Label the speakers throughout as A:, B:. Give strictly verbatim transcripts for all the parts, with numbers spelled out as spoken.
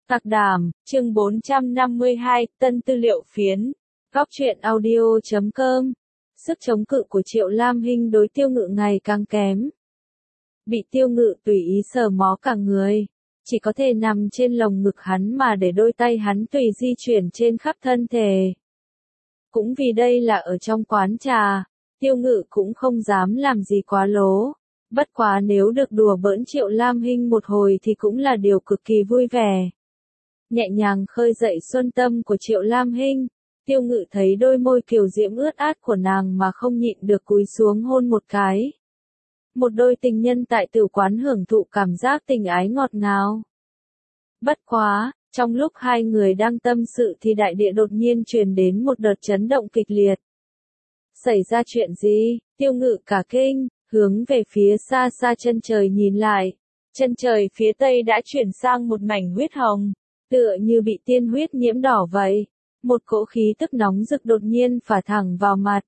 A: Tạc Đàm, chương bốn trăm năm mươi hai, tân tư liệu phiến. Góc truyện audio chấm com. Sức chống cự của Triệu Lam Hinh đối Tiêu Ngự ngày càng kém. Bị Tiêu Ngự tùy ý sờ mó cả người, chỉ có thể nằm trên lồng ngực hắn mà để đôi tay hắn tùy di chuyển trên khắp thân thể. Cũng vì đây là ở trong quán trà, Tiêu Ngự cũng không dám làm gì quá lố. Bất quá nếu được đùa bỡn Triệu Lam Hinh một hồi thì cũng là điều cực kỳ vui vẻ. Nhẹ nhàng khơi dậy xuân tâm của Triệu Lam Hinh, Tiêu Ngự thấy đôi môi kiều diễm ướt át của nàng mà không nhịn được cúi xuống hôn một cái. Một đôi tình nhân tại tử quán hưởng thụ cảm giác tình ái ngọt ngào. Bất quá, trong lúc hai người đang tâm sự thì đại địa đột nhiên truyền đến một đợt chấn động kịch liệt. Xảy ra chuyện gì? Tiêu Ngự cả kinh, hướng về phía xa xa chân trời nhìn lại. Chân trời phía tây đã chuyển sang một mảnh huyết hồng, tựa như bị tiên huyết nhiễm đỏ vậy. Một cỗ khí tức nóng rực đột nhiên phả thẳng vào mặt.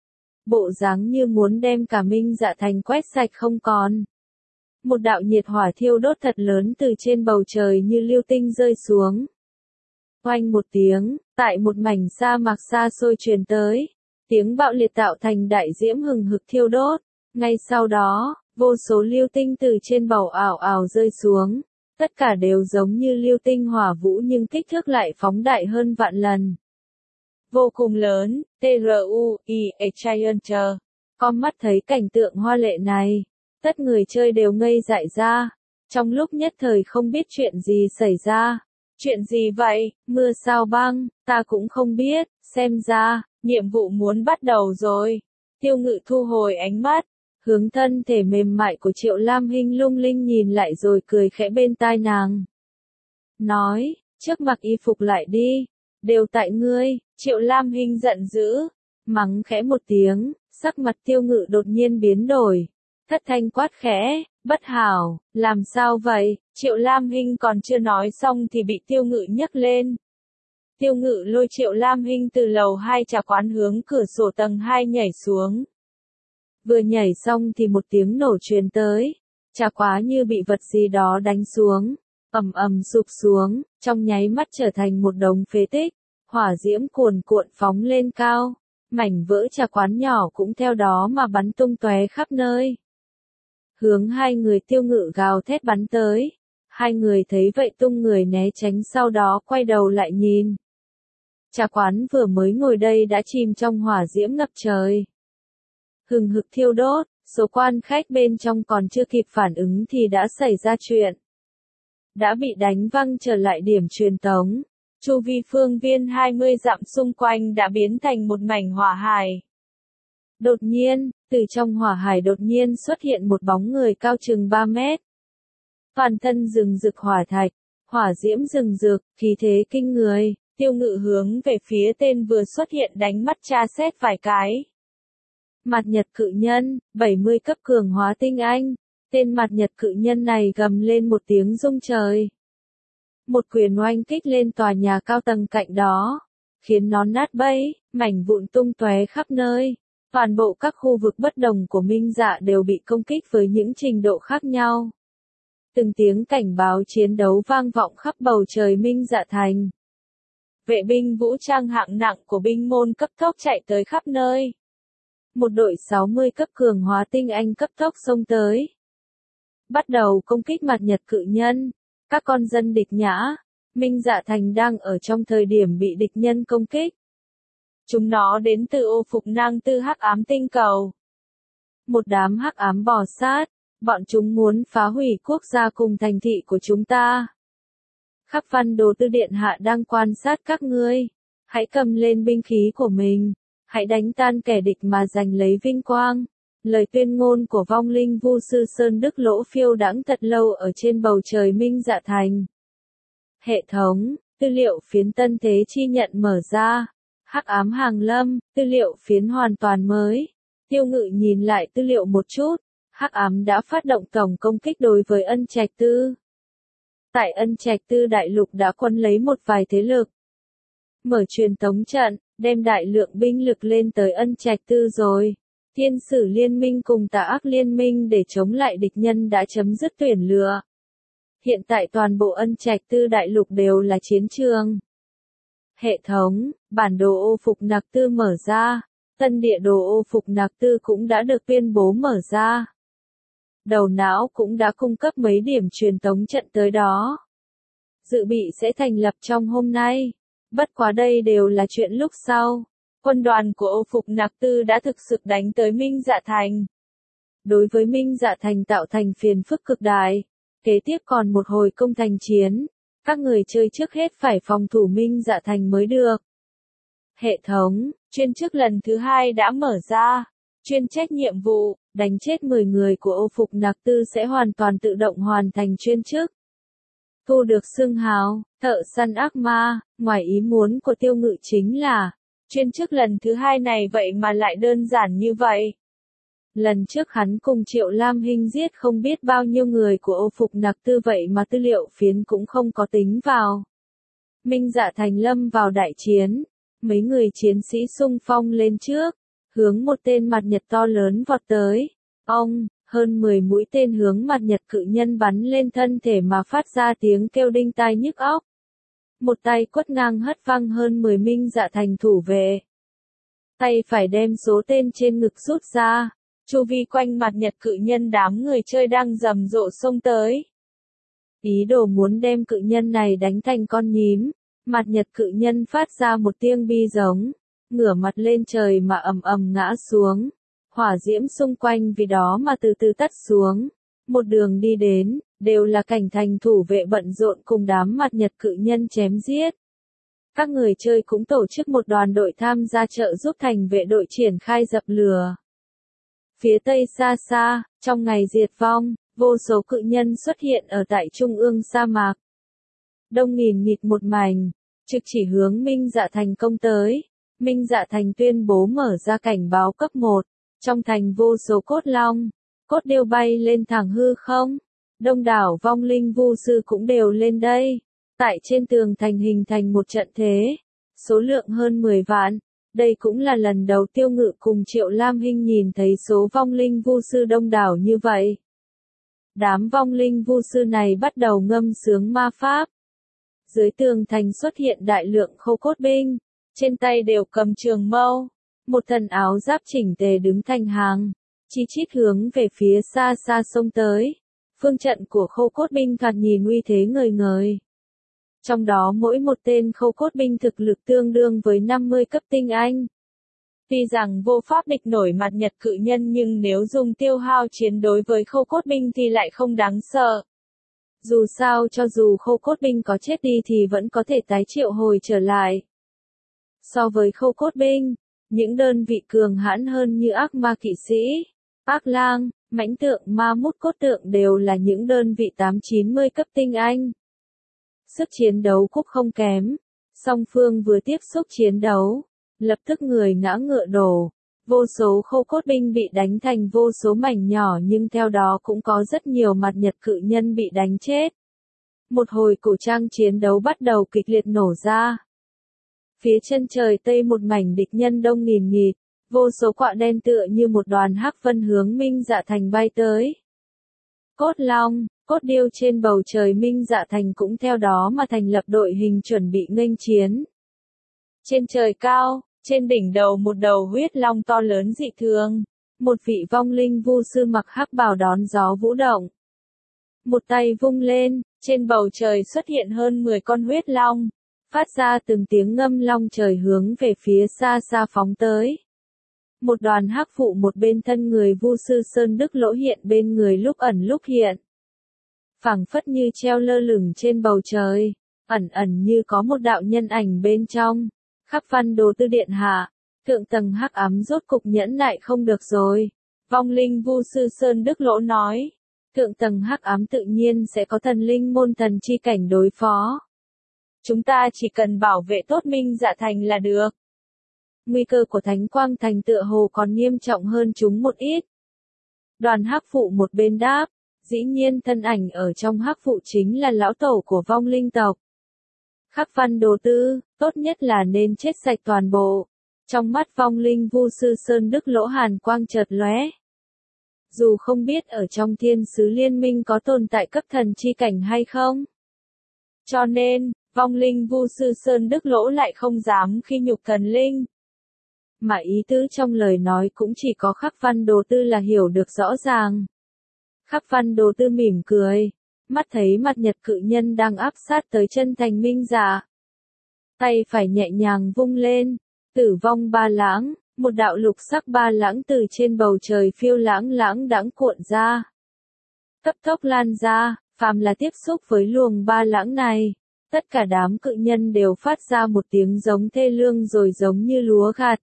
A: Bộ dáng như muốn đem cả Minh Dạ Thành quét sạch không còn. Một đạo nhiệt hỏa thiêu đốt thật lớn từ trên bầu trời như lưu tinh rơi xuống. Oanh một tiếng, tại một mảnh sa mạc xa xôi truyền tới. Tiếng bạo liệt tạo thành đại diễm hừng hực thiêu đốt. Ngay sau đó, vô số lưu tinh từ trên bầu ảo ảo rơi xuống. Tất cả đều giống như lưu tinh hỏa vũ nhưng kích thước lại phóng đại hơn vạn lần. Vô cùng lớn, T R U I A Giant. Con mắt thấy cảnh tượng hoa lệ này, tất người chơi đều ngây dại ra. Trong lúc nhất thời không biết chuyện gì xảy ra. Chuyện gì vậy? Mưa sao băng, ta cũng không biết, xem ra, nhiệm vụ muốn bắt đầu rồi. Tiêu Ngự thu hồi ánh mắt, hướng thân thể mềm mại của Triệu Lam Hinh lung linh nhìn lại rồi cười khẽ bên tai nàng. Nói, trước mặc y phục lại đi, đều tại ngươi. Triệu Lam Hinh giận dữ, mắng khẽ một tiếng, sắc mặt Tiêu Ngự đột nhiên biến đổi. Thất thanh quát khẽ, bất hảo, làm sao vậy? Triệu Lam Hinh còn chưa nói xong thì bị Tiêu Ngự nhấc lên. Tiêu Ngự lôi Triệu Lam Hinh từ lầu hai trà quán hướng cửa sổ tầng hai nhảy xuống. Vừa nhảy xong thì một tiếng nổ truyền tới, trà quá như bị vật gì đó đánh xuống, ầm ầm sụp xuống, trong nháy mắt trở thành một đống phế tích, hỏa diễm cuồn cuộn phóng lên cao, mảnh vỡ trà quán nhỏ cũng theo đó mà bắn tung tóe khắp nơi. Hướng hai người Tiêu Ngự gào thét bắn tới, hai người thấy vậy tung người né tránh sau đó quay đầu lại nhìn. Trà quán vừa mới ngồi đây đã chìm trong hỏa diễm ngập trời. Hừng hực thiêu đốt, số quan khách bên trong còn chưa kịp phản ứng thì đã xảy ra chuyện. Đã bị đánh văng trở lại điểm truyền tống. Chu vi phương viên hai mươi dặm xung quanh đã biến thành một mảnh hỏa hải. Đột nhiên, từ trong hỏa hải đột nhiên xuất hiện một bóng người cao chừng ba mét. Toàn thân rừng rực hỏa thạch, hỏa diễm rừng rực, khí thế kinh người. Tiêu Ngự hướng về phía tên vừa xuất hiện đánh mắt tra xét vài cái. Mặt Nhật cự nhân, bảy mươi cấp cường hóa tinh anh. Tên mặt Nhật cự nhân này gầm lên một tiếng rung trời. Một quyền oanh kích lên tòa nhà cao tầng cạnh đó, khiến nó nát bấy, mảnh vụn tung tóe khắp nơi. Toàn bộ các khu vực bất đồng của Minh Dạ đều bị công kích với những trình độ khác nhau. Từng tiếng cảnh báo chiến đấu vang vọng khắp bầu trời Minh Dạ Thành. Vệ binh vũ trang hạng nặng của binh môn cấp tốc chạy tới khắp nơi. Một đội sáu mươi cấp cường hóa tinh anh cấp tốc xông tới. Bắt đầu công kích mặt Nhật cự nhân. Các con dân địch nhã, Minh Dạ Thành đang ở trong thời điểm bị địch nhân công kích. Chúng nó đến từ ô phục nang tư hắc ám tinh cầu. Một đám hắc ám bò sát, bọn chúng muốn phá hủy quốc gia cùng thành thị của chúng ta. Khắc Văn Đồ Tư điện hạ đang quan sát các ngươi. Hãy cầm lên binh khí của mình. Hãy đánh tan kẻ địch mà giành lấy vinh quang. Lời tuyên ngôn của vong linh vu sư Sơn Đức Lỗ phiêu đãng thật lâu ở trên bầu trời Minh Dạ Thành. Hệ thống, tư liệu phiến tân thế chi nhận mở ra. Hắc ám hàng lâm, tư liệu phiến hoàn toàn mới. Tiêu Ngự nhìn lại tư liệu một chút. Hắc ám đã phát động tổng công kích đối với Ân Trạch Tư. Tại Ân Trạch Tư đại lục đã quân lấy một vài thế lực. Mở truyền tống trận, đem đại lượng binh lực lên tới Ân Trạch Tư rồi. Thiên sử liên minh cùng tà ác liên minh để chống lại địch nhân đã chấm dứt tuyển lựa. Hiện tại toàn bộ Ân Trạch Tư đại lục đều là chiến trường. Hệ thống, bản đồ ô phục nặc tư mở ra. Tân địa đồ ô phục nặc tư cũng đã được tuyên bố mở ra. Đầu não cũng đã cung cấp mấy điểm truyền tống trận tới đó. Dự bị sẽ thành lập trong hôm nay. Bất quá đây đều là chuyện lúc sau. Quân đoàn của ô phục nặc tư đã thực sự đánh tới Minh Dạ Thành. Đối với Minh Dạ Thành tạo thành phiền phức cực đại. Kế tiếp còn một hồi công thành chiến. Các người chơi trước hết phải phòng thủ Minh Dạ Thành mới được. Hệ thống, chuyên chức lần thứ hai đã mở ra. Chuyên trách nhiệm vụ, đánh chết mười người của ô phục nặc tư sẽ hoàn toàn tự động hoàn thành chuyên chức. Thu được xưng hào, thợ săn ác ma, ngoài ý muốn của Tiêu Ngự chính là, chuyên chức lần thứ hai này vậy mà lại đơn giản như vậy. Lần trước hắn cùng Triệu Lam Hinh giết không biết bao nhiêu người của ô phục nặc tư vậy mà tư liệu phiến cũng không có tính vào. Minh Dạ Thành lâm vào đại chiến, mấy người chiến sĩ xung phong lên trước, hướng một tên mặt nhật to lớn vọt tới. Ông, hơn mười mũi tên hướng mặt nhật cự nhân bắn lên thân thể mà phát ra tiếng kêu đinh tai nhức óc. Một tay quất ngang hất văng hơn mười Minh Dạ Thành thủ vệ. Tay phải đem số tên trên ngực rút ra. Chu vi quanh mặt nhật cự nhân đám người chơi đang rầm rộ xông tới. Ý đồ muốn đem cự nhân này đánh thành con nhím. Mặt nhật cự nhân phát ra một tiếng bi giống. Ngửa mặt lên trời mà ầm ầm ngã xuống. Hỏa diễm xung quanh vì đó mà từ từ tắt xuống. Một đường đi đến, đều là cảnh thành thủ vệ bận rộn cùng đám mặt nhật cự nhân chém giết. Các người chơi cũng tổ chức một đoàn đội tham gia trợ giúp thành vệ đội triển khai dập lửa. Phía tây xa xa, trong ngày diệt vong, vô số cự nhân xuất hiện ở tại trung ương sa mạc. Đông nghìn nghịt một mảnh, trực chỉ hướng Minh Dạ Thành công tới. Minh Dạ Thành tuyên bố mở ra cảnh báo cấp một. Trong thành vô số cốt long, cốt điêu bay lên thẳng hư không. Đông đảo vong linh vu sư cũng đều lên đây. Tại trên tường thành hình thành một trận thế. Số lượng hơn mười vạn. Đây cũng là lần đầu Tiêu Ngự cùng Triệu Lam Hinh nhìn thấy số vong linh vu sư đông đảo như vậy. Đám vong linh vu sư này bắt đầu ngâm sướng ma pháp. Dưới tường thành xuất hiện đại lượng khô cốt binh. Trên tay đều cầm trường mâu. Một thần áo giáp chỉnh tề đứng thành hàng. Chi chít hướng về phía xa xa sông tới. Phương trận của khô cốt binh thoạt nhìn uy thế ngời ngời. Trong đó mỗi một tên khô cốt binh thực lực tương đương với năm mươi cấp tinh anh. Tuy rằng vô pháp địch nổi mặt nhật cự nhân nhưng nếu dùng tiêu hao chiến đối với khô cốt binh thì lại không đáng sợ. Dù sao cho dù khô cốt binh có chết đi thì vẫn có thể tái triệu hồi trở lại. So với khô cốt binh, những đơn vị cường hãn hơn như ác ma kỵ sĩ, ác lang, mãnh tượng ma mút cốt tượng đều là những đơn vị tám chín mươi cấp tinh anh. Sức chiến đấu cũng không kém. Song phương vừa tiếp xúc chiến đấu, lập tức người ngã ngựa đổ. Vô số khô cốt binh bị đánh thành vô số mảnh nhỏ nhưng theo đó cũng có rất nhiều mặt nhật cự nhân bị đánh chết. Một hồi cổ trang chiến đấu bắt đầu kịch liệt nổ ra. Phía chân trời tây một mảnh địch nhân đông nghìn nghịt, vô số quạ đen tựa như một đoàn hắc vân hướng Minh Dạ Thành bay tới. Cốt long, cốt điêu trên bầu trời Minh Dạ Thành cũng theo đó mà thành lập đội hình chuẩn bị nghênh chiến. Trên trời cao, trên đỉnh đầu một đầu huyết long to lớn dị thường, một vị vong linh vu sư mặc hắc bào đón gió vũ động. Một tay vung lên, trên bầu trời xuất hiện hơn mười con huyết long, phát ra từng tiếng ngâm long trời hướng về phía xa xa phóng tới. Một đoàn hắc phụ một bên thân người vu sư Sơn Đức Lỗ hiện bên người lúc ẩn lúc hiện. Phảng phất như treo lơ lửng trên bầu trời, ẩn ẩn như có một đạo nhân ảnh bên trong. Khắc Văn Đồ Tư điện hạ, thượng tầng hắc ám rốt cục nhẫn nại không được rồi. Vong linh vu sư Sơn Đức Lỗ nói, thượng tầng hắc ám tự nhiên sẽ có thần linh môn thần chi cảnh đối phó. Chúng ta chỉ cần bảo vệ tốt Minh Dạ Thành là được. Nguy cơ của Thánh Quang Thành tựa hồ còn nghiêm trọng hơn chúng một ít. Đoàn hắc phụ một bên đáp, dĩ nhiên thân ảnh ở trong hắc phụ chính là lão tổ của vong linh tộc. Khắc Văn Đồ Tư, tốt nhất là nên chết sạch toàn bộ. Trong mắt vong linh vu sư Sơn Đức Lỗ hàn quang chợt lóe. dù không biết ở trong thiên sứ liên minh có tồn tại cấp thần chi cảnh hay không. Cho nên, vong linh Vu Sư Sơn Đức Lỗ lại không dám khi nhục thần linh. Mà ý tứ trong lời nói cũng chỉ có Khắc Văn Đồ Tư là hiểu được rõ ràng. Khắc Văn Đồ Tư mỉm cười, mắt thấy mặt nhật cự nhân đang áp sát tới chân thành minh giả. Tay phải nhẹ nhàng vung lên, tử vong ba lãng, một đạo lục sắc ba lãng từ trên bầu trời phiêu lãng lãng đãng cuộn ra. Cấp tốc lan ra, phàm là tiếp xúc với luồng ba lãng này, tất cả đám cự nhân đều phát ra một tiếng giống thê lương rồi giống như lúa gặt.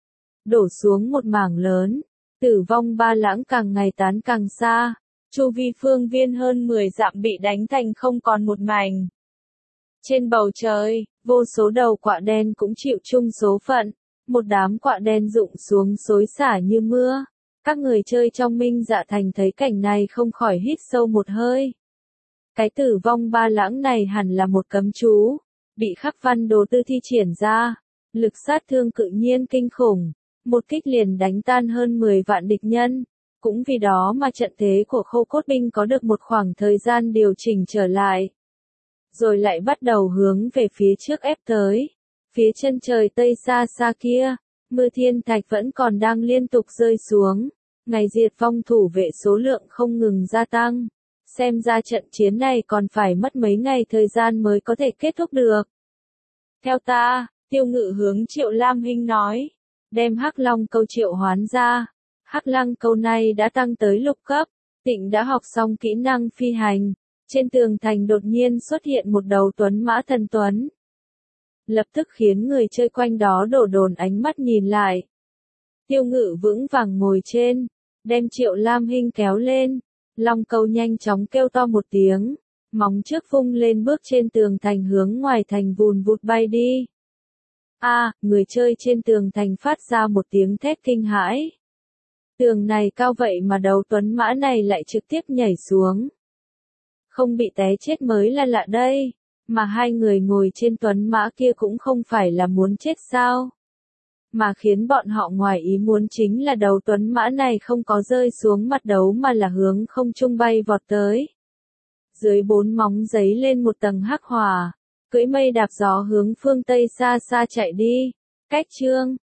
A: Đổ xuống một mảng lớn, tử vong ba lãng càng ngày tán càng xa, chu vi phương viên hơn mười dặm bị đánh thành không còn một mảnh. Trên bầu trời, vô số đầu quạ đen cũng chịu chung số phận, một đám quạ đen rụng xuống xối xả như mưa. Các người chơi trong Minh Dạ Thành thấy cảnh này không khỏi hít sâu một hơi. Cái tử vong ba lãng này hẳn là một cấm chú, bị Khắc Văn Đồ Tư thi triển ra, lực sát thương cự nhiên kinh khủng, một kích liền đánh tan hơn mười vạn địch nhân. Cũng vì đó mà trận thế của Khô Cốt binh có được một khoảng thời gian điều chỉnh trở lại. Rồi lại bắt đầu hướng về phía trước ép tới. Phía chân trời tây xa xa kia, mưa thiên thạch vẫn còn đang liên tục rơi xuống. Ngày diệt vong thủ vệ số lượng không ngừng gia tăng. Xem ra trận chiến này còn phải mất mấy ngày thời gian mới có thể kết thúc được. Theo ta, Tiêu Ngự hướng Triệu Lam Hinh nói, đem Hắc Long câu triệu hoán ra. Hắc Lăng câu này đã tăng tới lục cấp, Tịnh đã học xong kỹ năng phi hành. Trên tường thành đột nhiên xuất hiện một đầu tuấn mã thần tuấn. Lập tức khiến người chơi quanh đó đổ dồn ánh mắt nhìn lại. Tiêu Ngự vững vàng ngồi trên, đem Triệu Lam Hinh kéo lên. Long câu nhanh chóng kêu to một tiếng, móng trước vung lên bước trên tường thành hướng ngoài thành vùn vụt bay đi. A, à, người chơi trên tường thành phát ra một tiếng thét kinh hãi. Tường này cao vậy mà đầu tuấn mã này lại trực tiếp nhảy xuống. Không bị té chết mới là lạ đây, mà hai người ngồi trên tuấn mã kia cũng không phải là muốn chết sao. Mà khiến bọn họ ngoài ý muốn chính là đầu tuấn mã này không có rơi xuống mặt đấu mà là hướng không trung bay vọt tới. Dưới bốn móng giấy lên một tầng hắc hỏa, cưỡi mây đạp gió hướng phương Tây xa xa chạy đi. Cách chương